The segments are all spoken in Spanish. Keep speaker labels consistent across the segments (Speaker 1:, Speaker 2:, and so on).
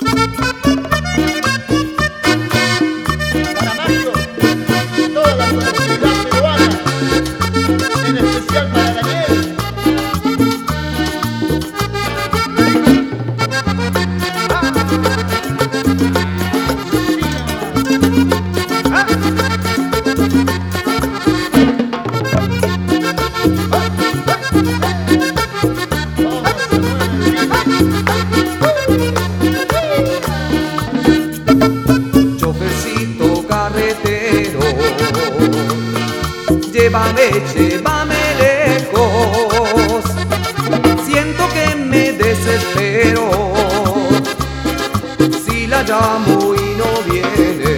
Speaker 1: Para Mario, toda la colectividad peruana, en especial para Daniel.
Speaker 2: Chofercito carretero, llévame lejos. Siento que me desespero si la llamo y no viene.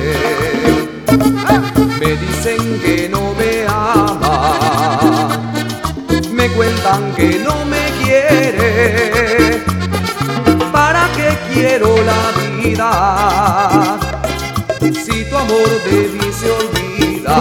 Speaker 2: Me dicen que no me ama, me cuentan que no me quiere. ¿Para qué quiero la vida si tu amor de mí se olvida?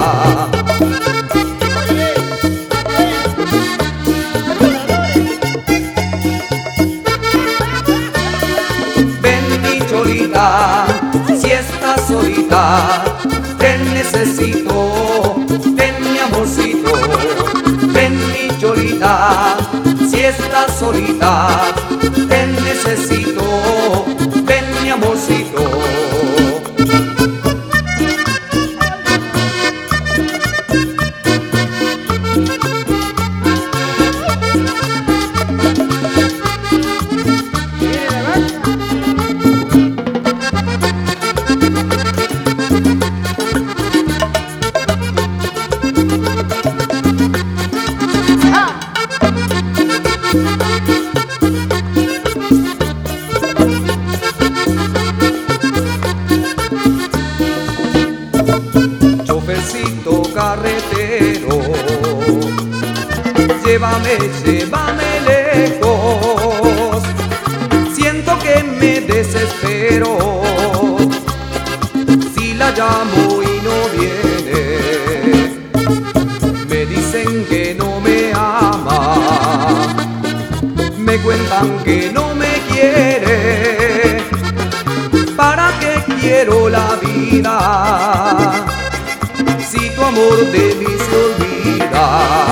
Speaker 2: Ven mi cholita, si estás solita, te necesito, ven mi amorcito. Ven mi cholita, si estás solita, te necesito, ven mi amorcito. Chofercito carretero, llévame lejos. Siento que me desespero si la llamo y no viene. Me dicen que no me ama, me cuentan que no me quiere. ¿Para qué quiero la vida si tu amor de mí se olvida?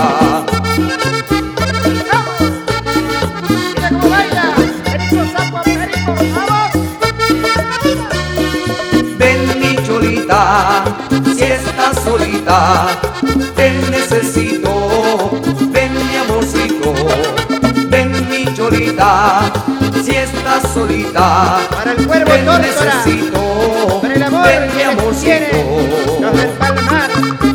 Speaker 1: Mira cómo baila, Perico Sapo, Perico, vamos.
Speaker 2: Ven mi cholita, si estás solita, te necesito, ven mi amorcito. Ven mi cholita, si estás solita,
Speaker 1: Para el cuervo
Speaker 2: te
Speaker 1: tórtora,
Speaker 2: necesito,
Speaker 1: para el amor
Speaker 2: ven mi
Speaker 1: que les tiene
Speaker 2: amorcito.
Speaker 1: los del Palmar.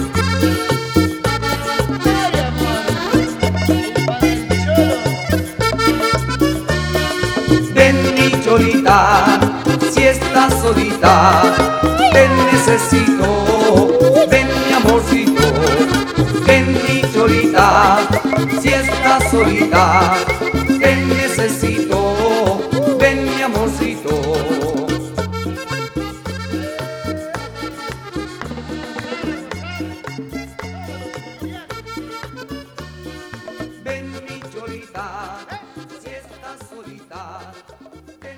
Speaker 2: Ven mi cholita, si estás solita, te necesito, ven mi amorcito. Ven mi cholita, si estás solita, te necesito, ven mi amorcito. Ven mi cholita, si estás solita.